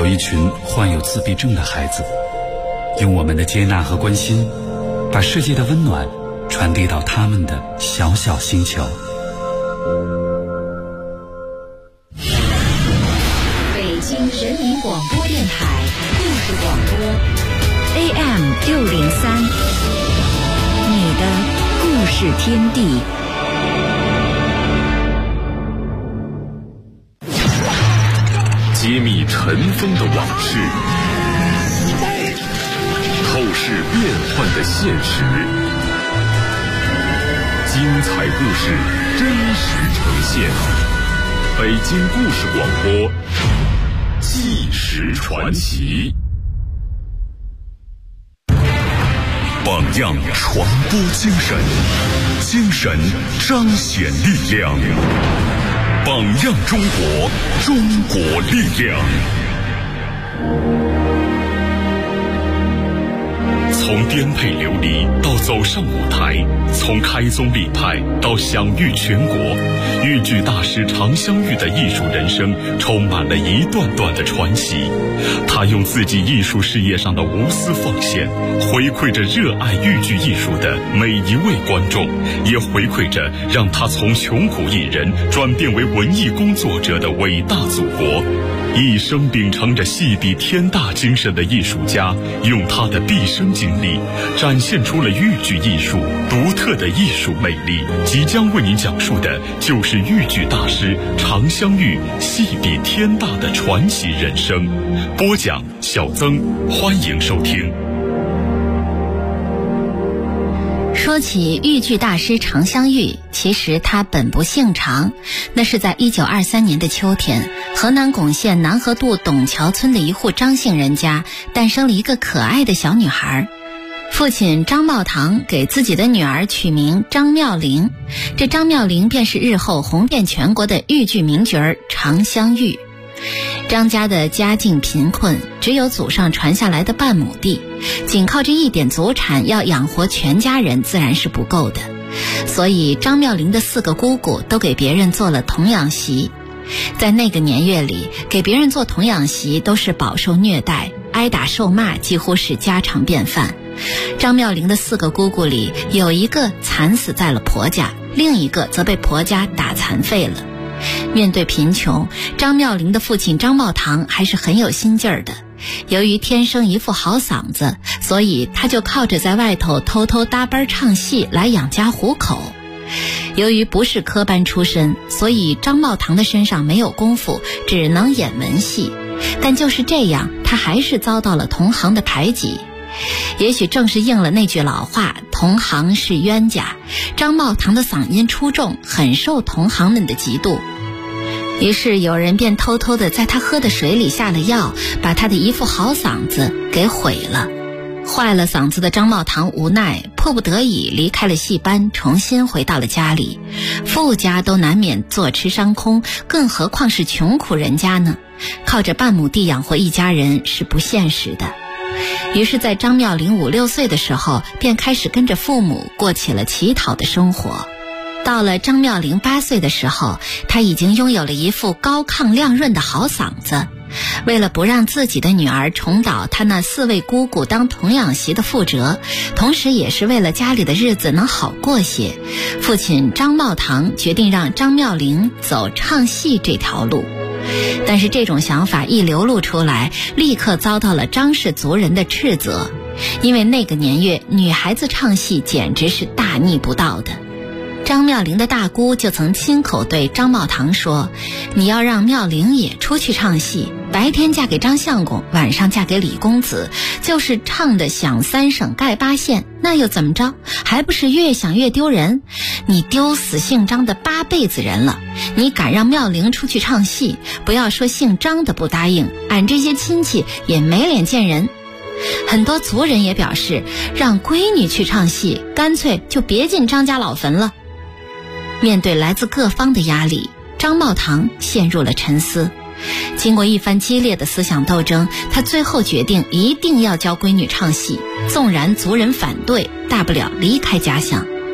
一群患有自闭症的孩子，用我们的接纳和关心，把世界的温暖传递到他们的小小星球。 北京人民广播电台故事广播 AM603，你的故事天地。 揭秘尘封的往事，透视变幻的现实，精彩故事真实呈现。北京故事广播，纪实传奇。榜样传播精神，精神彰显力量。榜样中国，中国力量。从颠沛流离到走上舞台，从开宗立派到享誉全国，豫剧大师常香玉的艺术人生充满了一段段的传奇。他用自己艺术事业上的无私奉献，回馈着热爱豫剧艺术的每一位观众，也回馈着让他从穷苦艺人转变为文艺工作者的伟大祖国。一生秉承着戏比天大精神的艺术家，用他的毕生精力展现出了豫剧艺术独特的艺术魅力。即将为您讲述的就是豫剧大师常香玉戏比天大的传奇人生。播讲小曾，欢迎收听。 说起豫剧大师常香玉，其实他本不姓常，那是在1923年的秋天，河南巩县南河渡董桥村的一户张姓人家诞生了一个可爱的小女孩。父亲张茂堂给自己的女儿取名张妙龄，这张妙龄便是日后红遍全国的豫剧名角常香玉。张家的家境贫困，只有祖上传下来的半亩地，仅靠这一点祖产要养活全家人自然是不够的，所以张妙龄的4个姑姑都给别人做了童养媳。在那个年月里，给别人做童养媳都是饱受虐待，挨打受骂几乎是家常便饭。张妙龄的4个姑姑里，有一个惨死在了婆家，另一个则被婆家打残废了。面对贫穷，张妙龄的父亲张茂堂还是很有心劲儿的。由于天生一副好嗓子，所以他就靠着在外头偷偷搭班唱戏来养家糊口。由于不是科班出身，所以张茂堂的身上没有功夫，只能演文戏。但就是这样，他还是遭到了同行的排挤。也许正是应了那句老话，同行是冤家，张茂堂的嗓音出众，很受同行们的嫉妒。于是有人便偷偷地在他喝的水里下了药，把他的一副好嗓子给毁了。坏了嗓子的张茂堂无奈，迫不得已离开了戏班，重新回到了家里。富家都难免坐吃山空，更何况是穷苦人家呢？靠着半亩地养活一家人是不现实的。于是在张妙龄5、6岁的时候，便开始跟着父母过起了乞讨的生活。到了张妙龄8岁的时候，她已经拥有了一副高亢亮润的好嗓子。为了不让自己的女儿重蹈她那4位姑姑当童养媳的覆辙，同时也是为了家里的日子能好过些，父亲张茂堂决定让张妙龄走唱戏这条路。但是这种想法一流露出来，立刻遭到了张氏族人的斥责，因为那个年月女孩子唱戏简直是大逆不道的。张妙龄的大姑就曾亲口对张茂堂说，你要让妙龄也出去唱戏，白天嫁给张相公，晚上嫁给李公子，就是唱得响3省盖8县，那又怎么着？还不是越想越丢人？你丢死姓张的8辈子人了，你敢让妙龄出去唱戏，不要说姓张的不答应，俺这些亲戚也没脸见人。很多族人也表示，让闺女去唱戏，干脆就别进张家老坟了。面对来自各方的压力，张茂堂陷入了沉思。经过一番激烈的思想斗争，他最后决定一定要教闺女唱戏，纵然族人反对，大不了离开家乡。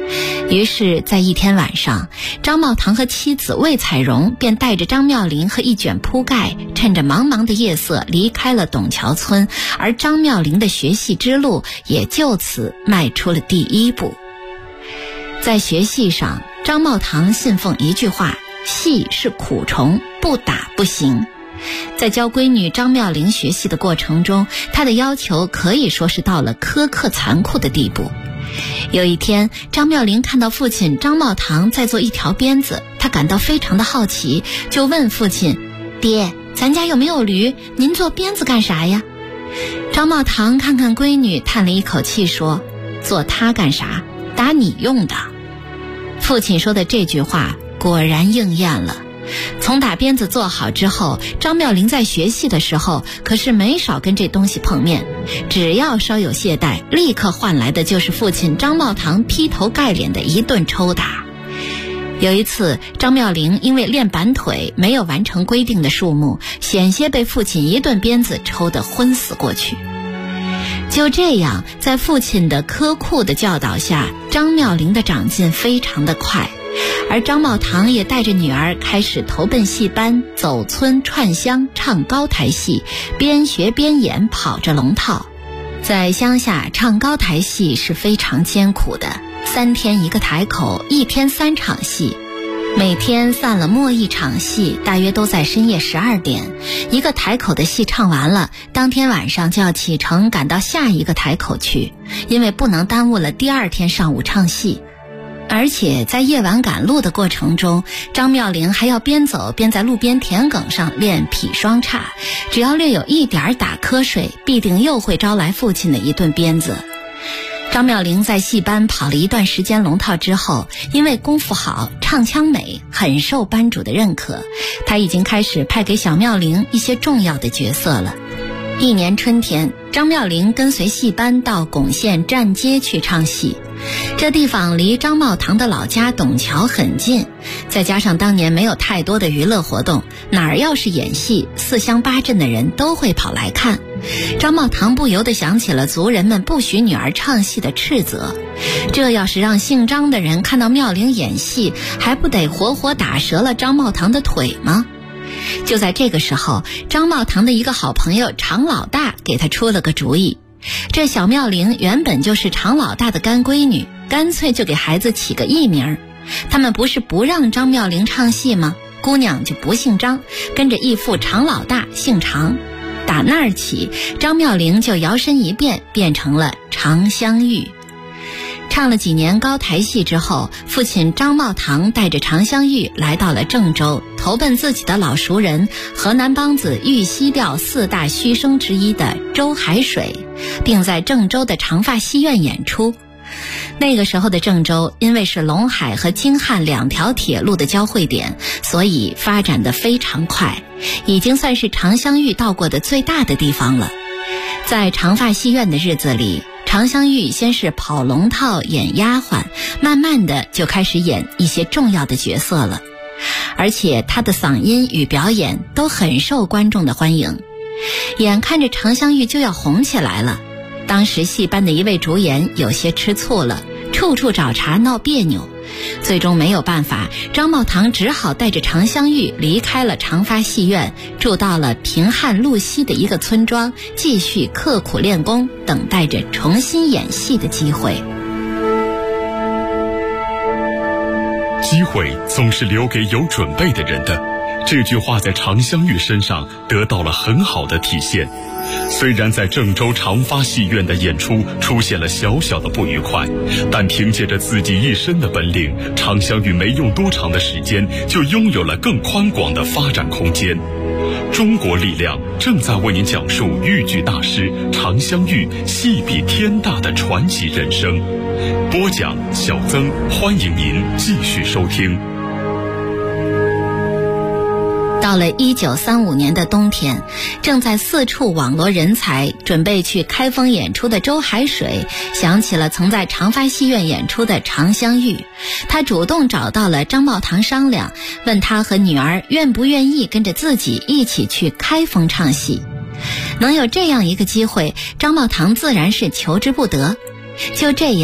于是在一天晚上，张茂堂和妻子魏彩荣便带着张妙龄和一卷铺盖，趁着茫茫的夜色离开了董桥村，而张妙龄的学戏之路也就此迈出了第一步。在学戏上，张茂堂信奉一句话：戏是苦虫，不打不行。在教闺女张妙龄学戏的过程中，他的要求可以说是到了苛刻残酷的地步。有一天，张妙龄看到父亲张茂堂在做一条鞭子，他感到非常的好奇，就问父亲：爹，咱家有没有驴？您做鞭子干啥呀？张茂堂看看闺女，叹了一口气说：做它干啥？打你用的。父亲说的这句话果然应验了。从打鞭子做好之后，张妙龄在学戏的时候可是没少跟这东西碰面，只要稍有懈怠，立刻换来的就是父亲张茂堂劈头盖脸的一顿抽打。有一次，张妙龄因为练板腿没有完成规定的数目，险些被父亲一顿鞭子抽得昏死过去。就这样，在父亲的苛酷的教导下，张妙龄的长进非常的快，而张茂堂也带着女儿开始投奔戏班，走村串乡，唱高台戏，边学边演，跑着龙套。在乡下唱高台戏是非常艰苦的，3天一个台口，1天3场戏，每天散了末一场戏，大约都在深夜12点。一个台口的戏唱完了，当天晚上就要启程赶到下一个台口去，因为不能耽误了第2天上午唱戏。而且在夜晚赶路的过程中，张妙龄还要边走边在路边田埂上练劈双叉，只要略有一点打瞌睡，必定又会招来父亲的一顿鞭子。张妙龄在戏班跑了一段时间龙套之后，因为功夫好，唱腔美，很受班主的认可，他已经开始派给小妙龄一些重要的角色了。一年春天，张妙龄跟随戏班到巩县站街去唱戏。这地方离张茂堂的老家董桥很近，再加上当年没有太多的娱乐活动，哪儿要是演戏，4乡8镇的人都会跑来看。张茂堂不由得想起了族人们不许女儿唱戏的斥责，这要是让姓张的人看到妙龄演戏，还不得活活打折了张茂堂的腿吗？就在这个时候，张茂堂的一个好朋友常老大给他出了个主意。这小妙龄原本就是常老大的干闺女，干脆就给孩子起个艺名。他们不是不让张妙龄唱戏吗？姑娘就不姓张，跟着义父常老大姓常。打那儿起，张妙龄就摇身一变，变成了常香玉。唱了几年高台戏之后，父亲张茂堂带着常香玉来到了郑州，投奔自己的老熟人河南梆子豫西调4大须生之一的周海水，并在郑州的长发戏院演出。那个时候的郑州因为是陇海和京汉2条铁路的交汇点，所以发展得非常快，已经算是常香玉到过的最大的地方了。在长发戏院的日子里，常香玉先是跑龙套演丫鬟，慢慢的就开始演一些重要的角色了，而且她的嗓音与表演都很受观众的欢迎。眼看着常香玉就要红起来了，当时戏班的一位主演有些吃醋了，处处找茬闹别扭，最终没有办法，张茂堂只好带着常香玉离开了长发戏院，住到了平汉路西的一个村庄，继续刻苦练功，等待着重新演戏的机会。 机会总是留给有准备的人的，这句话在常香玉身上得到了很好的体现。虽然在郑州长发戏院的演出出现了小小的不愉快，但凭借着自己一身的本领，常香玉没用多长的时间就拥有了更宽广的发展空间。中国力量正在为您讲述豫剧大师常香玉戏比天大的传奇人生。播讲小曾，欢迎您继续收听。 到了1935年的冬天，正在4处网罗人才准备去开封演出的周海水想起了曾在长发戏院演出的常香玉，他主动找到了张茂堂商量，问他和女儿愿不愿意跟着自己一起去开封唱戏。能有这样一个机会，张茂堂自然是求之不得。就这样，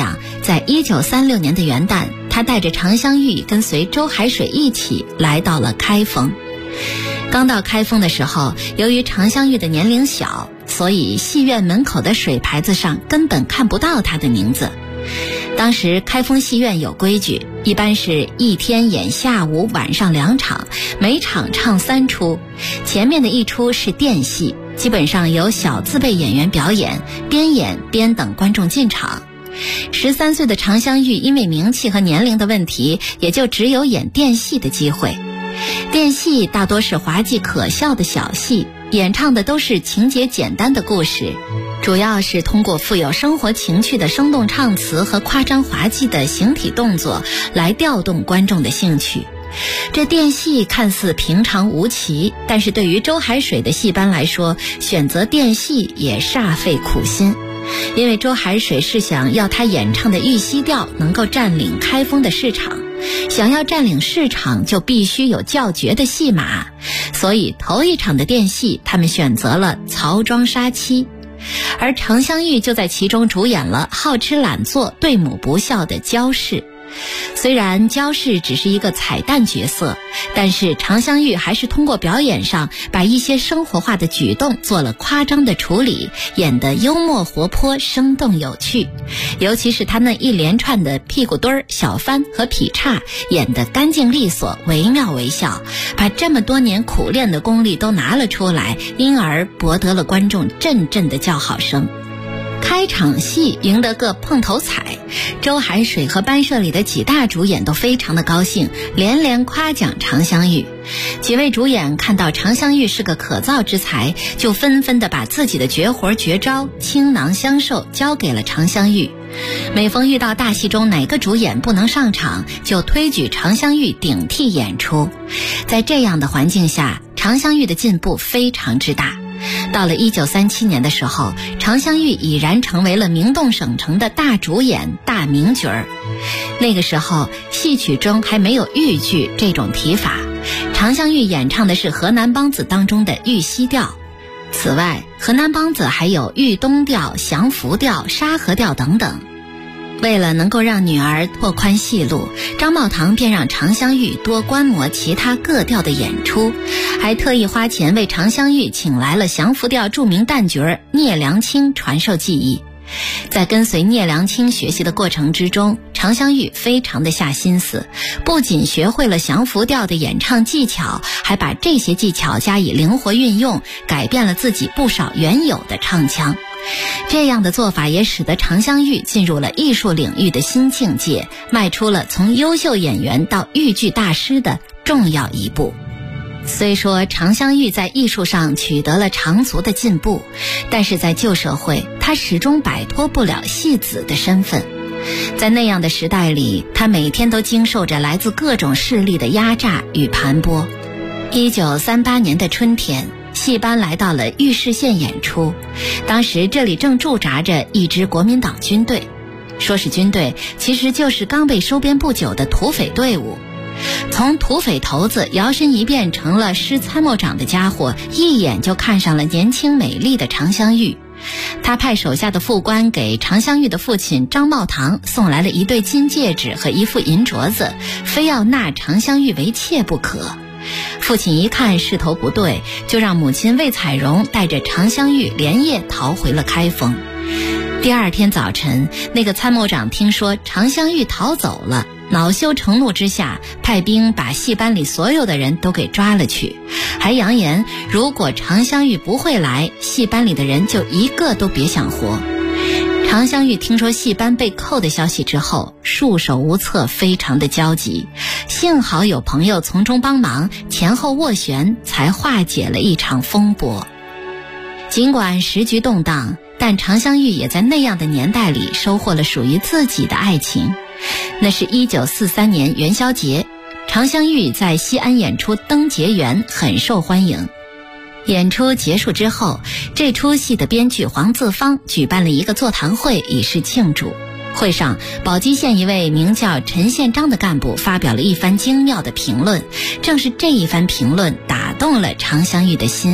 在1936年的元旦，他带着常香玉跟随周海水一起来到了开封。刚到开封的时候，由于常香玉的年龄小，所以戏院门口的水牌子上根本看不到她的名字。当时开封戏院有规矩，一般是一天演下午晚上2场，每场唱3出。前面的一出是殿戏，基本上由小字辈演员表演，边演边等观众进场。13岁的常香玉因为名气和年龄的问题，也就只有演殿戏的机会。殿戏大多是滑稽可笑的小戏，演唱的都是情节简单的故事，主要是通过富有生活情趣的生动唱词和夸张滑稽的形体动作来调动观众的兴趣。这殿戏看似平常无奇，但是对于周海水的戏班来说，选择殿戏也煞费苦心。因为周海水是想要他演唱的玉溪调能够占领开封的市场，想要占领市场就必须有较绝的戏码，所以头一场的殿戏他们选择了曹庄杀妻，而常香玉就在其中主演了好吃懒做、对母不孝的焦氏。虽然焦氏只是一个彩蛋角色，但是常香玉还是通过表演上把一些生活化的举动做了夸张的处理，演得幽默活泼、生动有趣。尤其是他那一连串的屁股墩儿、小翻和劈叉，演得干净利索、惟妙惟肖，把这么多年苦练的功力都拿了出来，因而博得了观众阵阵的叫好声。开场戏赢得个碰头彩，周海水和班社里的几大主演都非常的高兴，连连夸奖常香玉。几位主演看到常香玉是个可造之才，就纷纷的把自己的绝活绝招倾囊相授交给了常香玉。每逢遇到大戏中哪个主演不能上场，就推举常香玉顶替演出。在这样的环境下，常香玉的进步非常之大。到了1937年的时候，常香玉已然成为了名动省城的大主演、大名角儿。那个时候，戏曲中还没有豫剧这种提法，常香玉演唱的是河南梆子当中的玉溪调。此外，河南梆子还有豫东调、降福调、沙河调等等。为了能够让女儿拓宽戏路，张茂堂便让常香玉多观摩其他各调的演出，还特意花钱为常香玉请来了降福调著名旦角聂良卿传授技艺。在跟随聂良卿学习的过程之中，常香玉非常的下心思，不仅学会了降福调的演唱技巧，还把这些技巧加以灵活运用，改变了自己不少原有的唱腔。这样的做法也使得常香玉进入了艺术领域的新境界，迈出了从优秀演员到豫剧大师的重要一步。虽说常香玉在艺术上取得了长足的进步，但是在旧社会，她始终摆脱不了戏子的身份。在那样的时代里，她每天都经受着来自各种势力的压榨与盘剥。1938年的春天，戏班来到了玉市县演出，当时这里正驻扎着一支国民党军队。说是军队，其实就是刚被收编不久的土匪队伍。从土匪头子摇身一变成了师参谋长的家伙，一眼就看上了年轻美丽的常香玉。他派手下的副官给常香玉的父亲张茂堂送来了一对金戒指和一副银镯子，非要纳常香玉为妾不可。父亲一看势头不对，就让母亲魏彩荣带着常香玉连夜逃回了开封。第二天早晨，那个参谋长听说常香玉逃走了，恼羞成怒之下，派兵把戏班里所有的人都给抓了去，还扬言如果常香玉不会来，戏班里的人就一个都别想活。常香玉听说戏班被扣的消息之后，束手无策，非常的焦急。幸好有朋友从中帮忙，前后斡旋，才化解了一场风波。尽管时局动荡，但常香玉也在那样的年代里收获了属于自己的爱情。那是1943年元宵节，常香玉在西安演出《灯节园》，很受欢迎。演出结束之后，这出戏的编剧黄自芳举办了一个座谈会以示庆祝。会上，宝鸡县一位名叫陈宪章的干部发表了一番精妙的评论，正是这一番评论打动了常香玉的心。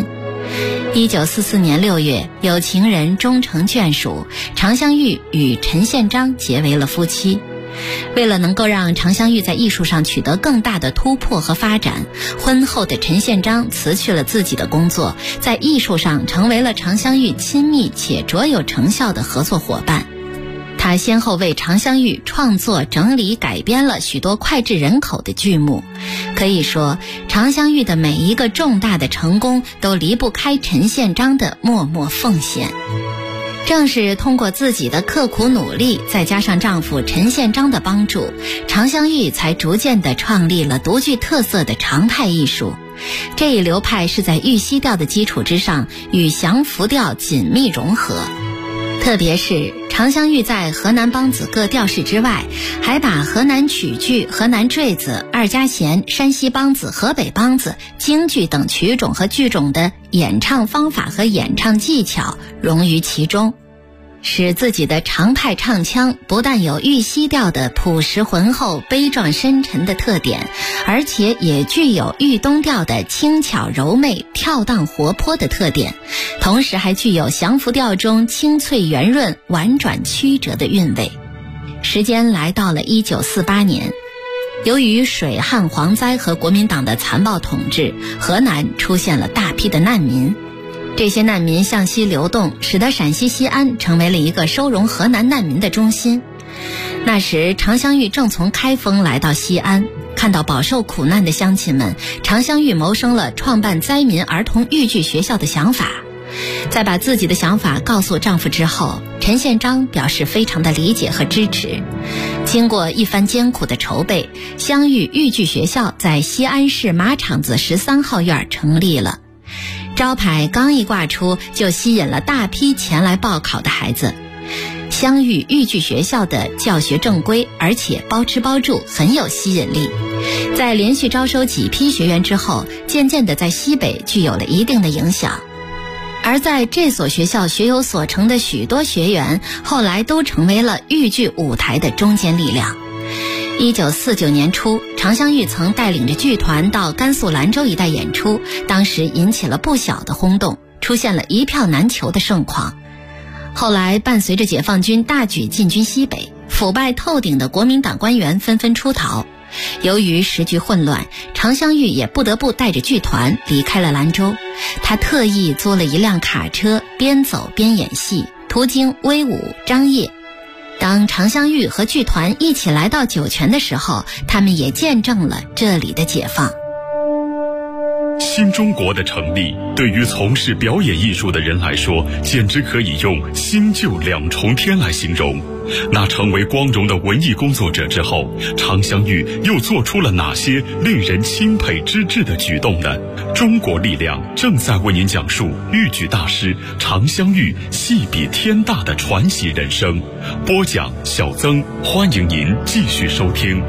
1944年6月，有情人终成眷属，常香玉与陈宪章结为了夫妻。为了能够让常香玉在艺术上取得更大的突破和发展，婚后的陈宪章辞去了自己的工作，在艺术上成为了常香玉亲密且卓有成效的合作伙伴。他先后为常香玉创作、整理、改编了许多脍炙人口的剧目。可以说，常香玉的每一个重大的成功都离不开陈宪章的默默奉献。正是通过自己的刻苦努力，再加上丈夫陈宪章的帮助，常香玉才逐渐地创立了独具特色的常态艺术。这一流派是在玉溪调的基础之上，与降服调紧密融合。特别是常香玉在河南梆子各调式之外，还把河南曲剧、河南坠子、二家弦、山西梆子、河北梆子、京剧等曲种和剧种的演唱方法和演唱技巧融于其中，使自己的常态唱腔不但有玉溪调的朴实浑厚、悲壮深沉的特点，而且也具有豫东调的轻巧柔媚、跳荡活泼的特点，同时还具有降服调中清脆圆润、婉转曲折的韵味。时间来到了1948年，由于水旱蝗灾和国民党的残暴统治，河南出现了大批的难民。这些难民向西流动，使得陕西西安成为了一个收容河南难民的中心。那时常香玉正从开封来到西安，看到饱受苦难的乡亲们，常香玉谋生了创办灾民儿童豫剧学校的想法。在把自己的想法告诉丈夫之后，陈宪章表示非常的理解和支持。经过一番艰苦的筹备，湘豫豫剧学校在西安市马场子13号院成立了。招牌刚一挂出，就吸引了大批前来报考的孩子。湘豫豫剧学校的教学正规，而且包吃包住，很有吸引力。在连续招收几批学员之后，渐渐地在西北具有了一定的影响。而在这所学校学有所成的许多学员，后来都成为了豫剧舞台的中坚力量。1949年初，常香玉曾带领着剧团到甘肃兰州一带演出，当时引起了不小的轰动，出现了一票难求的盛况。后来伴随着解放军大举进军西北，腐败透顶的国民党官员纷纷出逃。由于时局混乱，常香玉也不得不带着剧团离开了兰州。他特意租了一辆卡车，边走边演戏，途经威武、张掖。当常香玉和剧团一起来到酒泉的时候，他们也见证了这里的解放。 新中国的成立，对于从事表演艺术的人来说，简直可以用新旧两重天来形容。那成为光荣的文艺工作者之后，常香玉又做出了哪些令人钦佩之至的举动呢？中国力量正在为您讲述豫剧大师常香玉戏比天大的传奇人生。播讲小曾，欢迎您继续收听。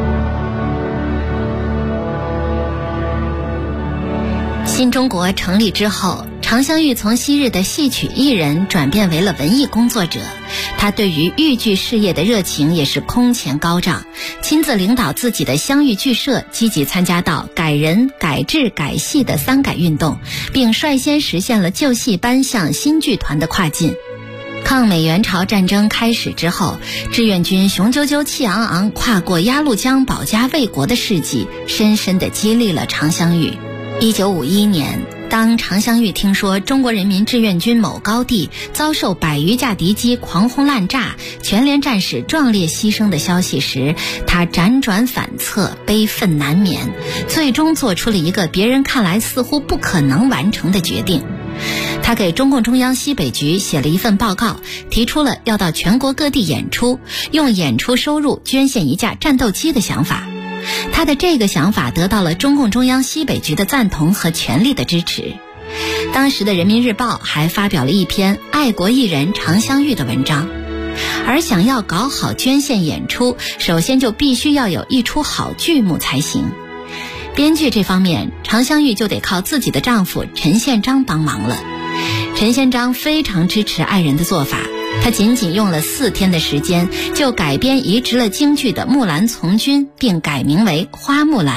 新中国成立之后，常香玉从昔日的戏曲艺人转变为了文艺工作者。他对于豫剧事业的热情也是空前高涨，亲自领导自己的湘豫剧社，积极参加到改人、改制、改戏的三改运动，并率先实现了旧戏班向新剧团的跨进。抗美援朝战争开始之后，志愿军雄赳赳气昂昂跨过鸭绿江保家卫国的事迹，深深地激励了常香玉。1951年，当常香玉听说中国人民志愿军某高地遭受100余架敌机狂轰滥炸，全连战士壮烈牺牲的消息时，他辗转反侧，悲愤难眠，最终做出了一个别人看来似乎不可能完成的决定。他给中共中央西北局写了一份报告，提出了要到全国各地演出，用演出收入捐献1架战斗机的想法。他的这个想法得到了中共中央西北局的赞同和全力的支持。当时的人民日报还发表了一篇爱国艺人常香玉的文章。而想要搞好捐献演出，首先就必须要有一出好剧目才行。编剧这方面，常香玉就得靠自己的丈夫陈宪章帮忙了。陈宪章非常支持爱人的做法，他仅仅用了4天的时间，就改编移植了京剧的《木兰从军》，并改名为《花木兰》。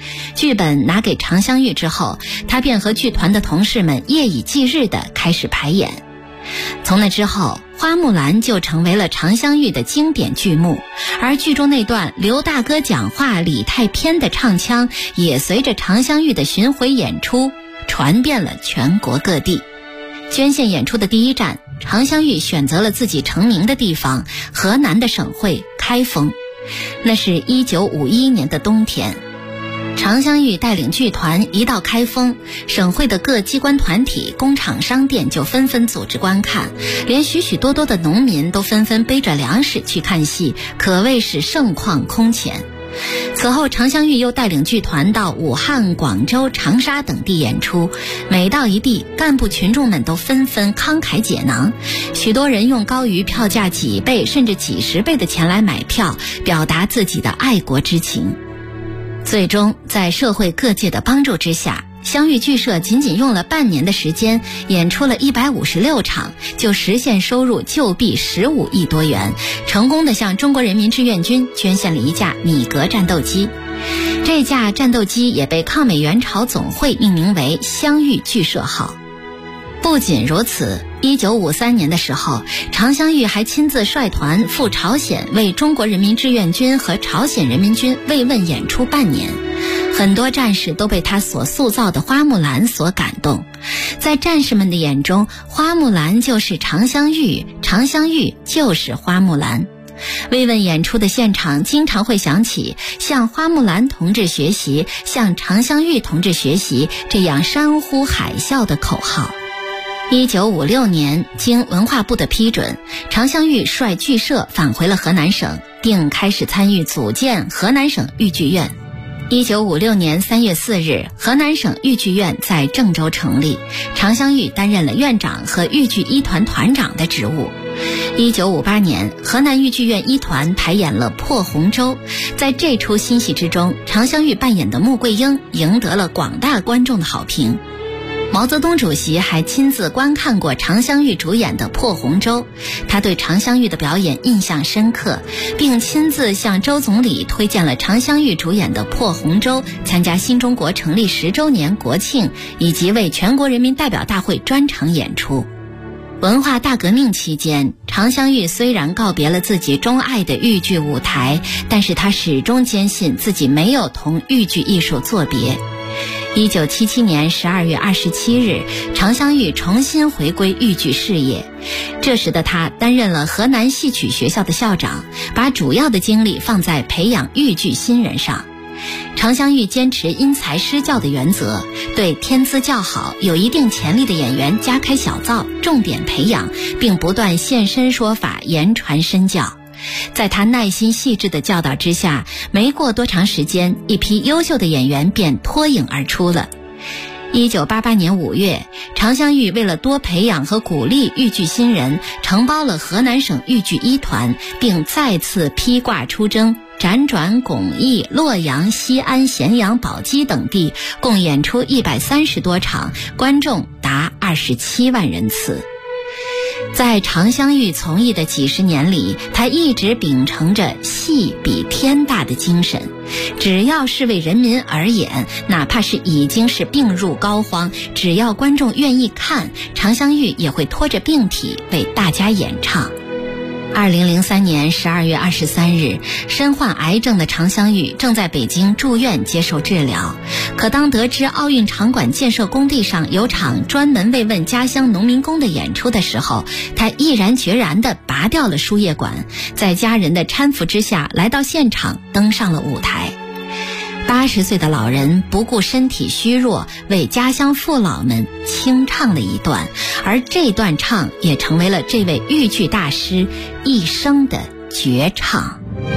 剧本拿给常香玉之后，他便和剧团的同事们夜以继日地开始排演。从那之后，花木兰就成为了常香玉的经典剧目，而剧中那段刘大哥讲话理太偏的唱腔也随着常香玉的巡回演出传遍了全国各地。捐献演出的第一站，常香玉选择了自己成名的地方河南的省会开封。那是1951年的冬天，常香玉带领剧团一到开封，省会的各机关团体、工厂、商店就纷纷组织观看，连许许多多的农民都纷纷背着粮食去看戏，可谓是盛况空前。此后，常香玉又带领剧团到武汉、广州、长沙等地演出，每到一地，干部群众们都纷纷慷慨解囊，许多人用高于票价几倍甚至几十倍的钱来买票，表达自己的爱国之情。最终，在社会各界的帮助之下，香玉剧社仅仅用了半年的时间，演出了156场，就实现收入旧币15亿多元，成功地向中国人民志愿军捐献了一架米格战斗机。这架战斗机也被抗美援朝总会命名为香玉剧社号。不仅如此，1953年的时候，常香玉还亲自率团赴朝鲜，为中国人民志愿军和朝鲜人民军慰问演出半年。很多战士都被他所塑造的花木兰所感动，在战士们的眼中，花木兰就是常香玉，常香玉就是花木兰。慰问演出的现场经常会响起向花木兰同志学习，向常香玉同志学习这样山呼海啸的口号。1956年，经文化部的批准，常香玉率剧社返回了河南省，并开始参与组建河南省豫剧院。1956年3月4日，河南省豫剧院在郑州成立，常香玉担任了院长和豫剧一团团长的职务。1958年，河南豫剧院一团排演了《破红州》，在这出新戏之中，常香玉扮演的穆桂英赢得了广大观众的好评。毛泽东主席还亲自观看过常香玉主演的《破红州》，他对常香玉的表演印象深刻，并亲自向周总理推荐了常香玉主演的《破红州》参加新中国成立10周年国庆以及为全国人民代表大会专场演出。文化大革命期间，常香玉虽然告别了自己钟爱的豫剧舞台，但是他始终坚信自己没有同豫剧艺术作别。1977年12月27日，常香玉重新回归豫剧事业。这时的他担任了河南戏曲学校的校长，把主要的精力放在培养豫剧新人上。常香玉坚持因材施教的原则，对天资较好、有一定潜力的演员加开小灶，重点培养，并不断现身说法，言传身教。在他耐心细致的教导之下，没过多长时间，一批优秀的演员便脱颖而出了。1988年5月，常香玉为了多培养和鼓励豫剧新人，承包了河南省豫剧一团，并再次披挂出征，辗转巩义、洛阳、西安、咸阳、宝鸡等地，共演出130多场，观众达27万人次。在常香玉从艺的几十年里，他一直秉承着戏比天大的精神，只要是为人民而演，哪怕是已经是病入膏肓，只要观众愿意看，常香玉也会拖着病体为大家演唱。2003年12月23日，身患癌症的常香玉正在北京住院接受治疗。可当得知奥运场馆建设工地上有场专门慰问家乡农民工的演出的时候，他毅然决然地拔掉了输液管，在家人的搀扶之下来到现场，登上了舞台。80岁的老人不顾身体虚弱，为家乡父老们清唱了一段，而这段唱也成为了这位豫剧大师一生的绝唱。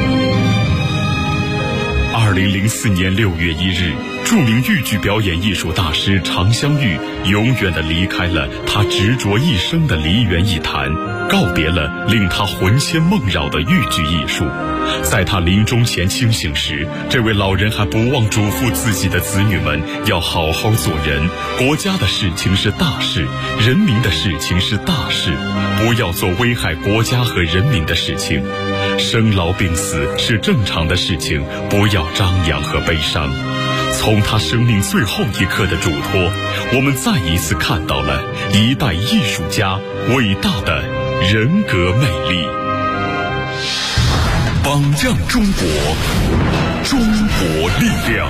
2004年6月1日，著名豫剧表演艺术大师常香玉永远地离开了他执着一生的梨园艺坛，告别了令他魂牵梦绕的豫剧艺术， 在他临终前清醒时，这位老人还不忘嘱咐自己的子女们要好好做人，国家的事情是大事，人民的事情是大事，不要做危害国家和人民的事情。生老病死是正常的事情，不要张扬和悲伤。从他生命最后一刻的嘱托，我们再一次看到了一代艺术家伟大的人格魅力。榜样中国，中国力量。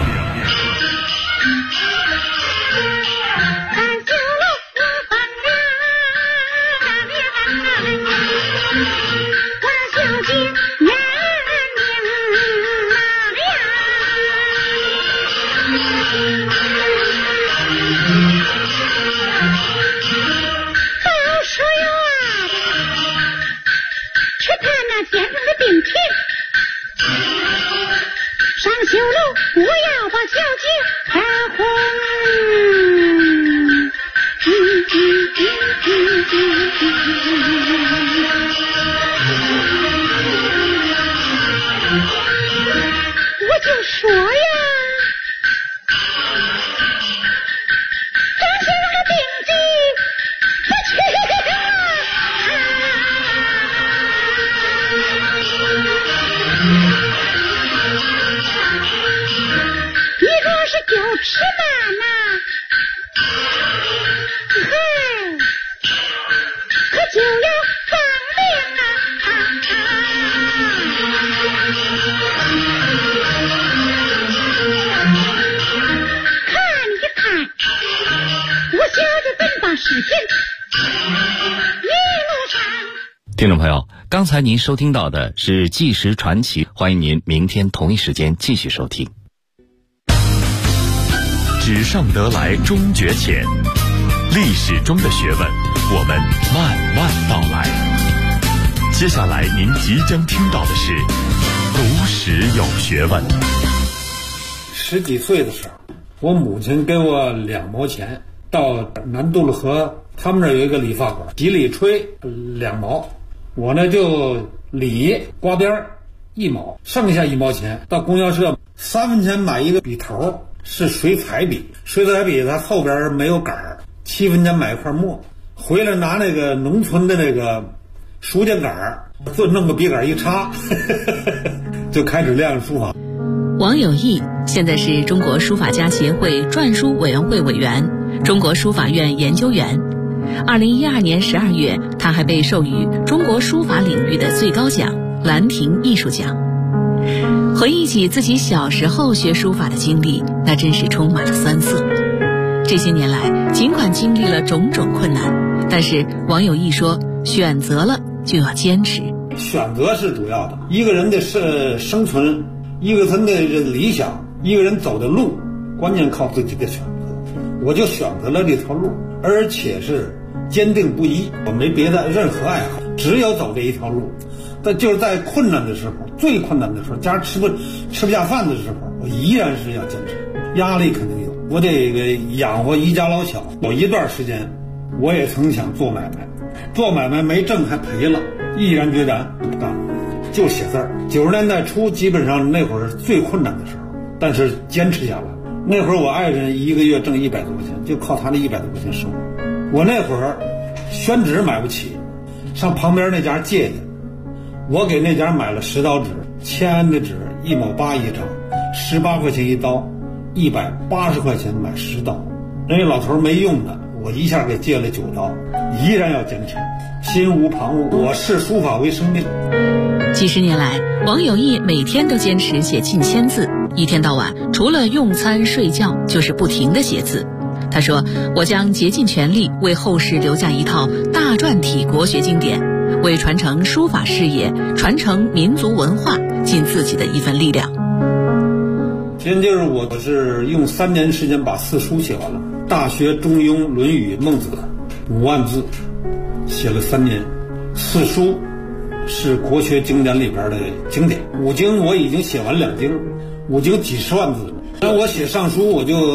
上修路不要把小鸡看红，我就说呀，张先生的病急不去你若是就吃饭呐，可就要放命看一看，我小子怎把事情一路上。 听众朋友，刚才您收听到的是《纪实传奇》，欢迎您明天同一时间继续收听。 纸上得来终觉浅，历史中的学问，我们慢慢道来。接下来您即将听到的是读史有学问。 10几岁的时候，我母亲给我2毛钱，到南渡了河，他们那有一个理发馆，洗理吹2毛，我呢就理刮边1毛，剩下1毛钱到供销社3分钱买一个笔头，是水彩笔，水彩笔它后边没有杆儿，7分钱买一块墨，回来拿那个农村的那个书架杆儿，就弄个笔杆一插就开始练书法。 王有义现在是中国书法家协会篆书委员会委员、中国书法院研究员。2012年12月，他还被授予中国书法领域的最高奖兰亭艺术奖。回忆起自己小时候学书法的经历，那真是充满了酸涩。这些年来，尽管经历了种种困难，但是王有义说，选择了就要坚持。 选择是主要的，一个人的生存，一个人的理想，一个人走的路，关键靠自己的选择。我就选择了这条路，而且是坚定不移，我没别的任何爱好，只有走这一条路。但就是在困难的时候，最困难的时候，家吃不下饭的时候，我依然是要坚持。压力肯定有，我得养活一家老小。有一段时间，我也曾想做买卖，做买卖没挣还赔了，毅然决然不干了，就写字儿。90年代初，基本上那会儿是最困难的时候，但是坚持下来。那会儿我爱人一个月挣100多块钱，就靠他的100多块钱生活。我那会儿宣纸买不起，上旁边那家借的。我给那家买了10刀纸，签的纸1毛8一张，18块钱一刀，180块钱买10刀。人家老头没用的，我一下给借了9刀，依然要坚持，心无旁骛。我视书法为生命。 几十年来，王有义每天都坚持写近1000字，一天到晚除了用餐睡觉，就是不停地写字。他说：“我将竭尽全力为后世留下一套大篆体国学经典。”为传承书法事业、传承民族文化尽自己的一份力量。 其实就是我是用3年时间把4书写完了，《大学》《中庸》《论语》《孟子》5万字，写了3年。4书是国学经典里边的经典，5经我已经写完2经，5经几十万字。那我写上书我就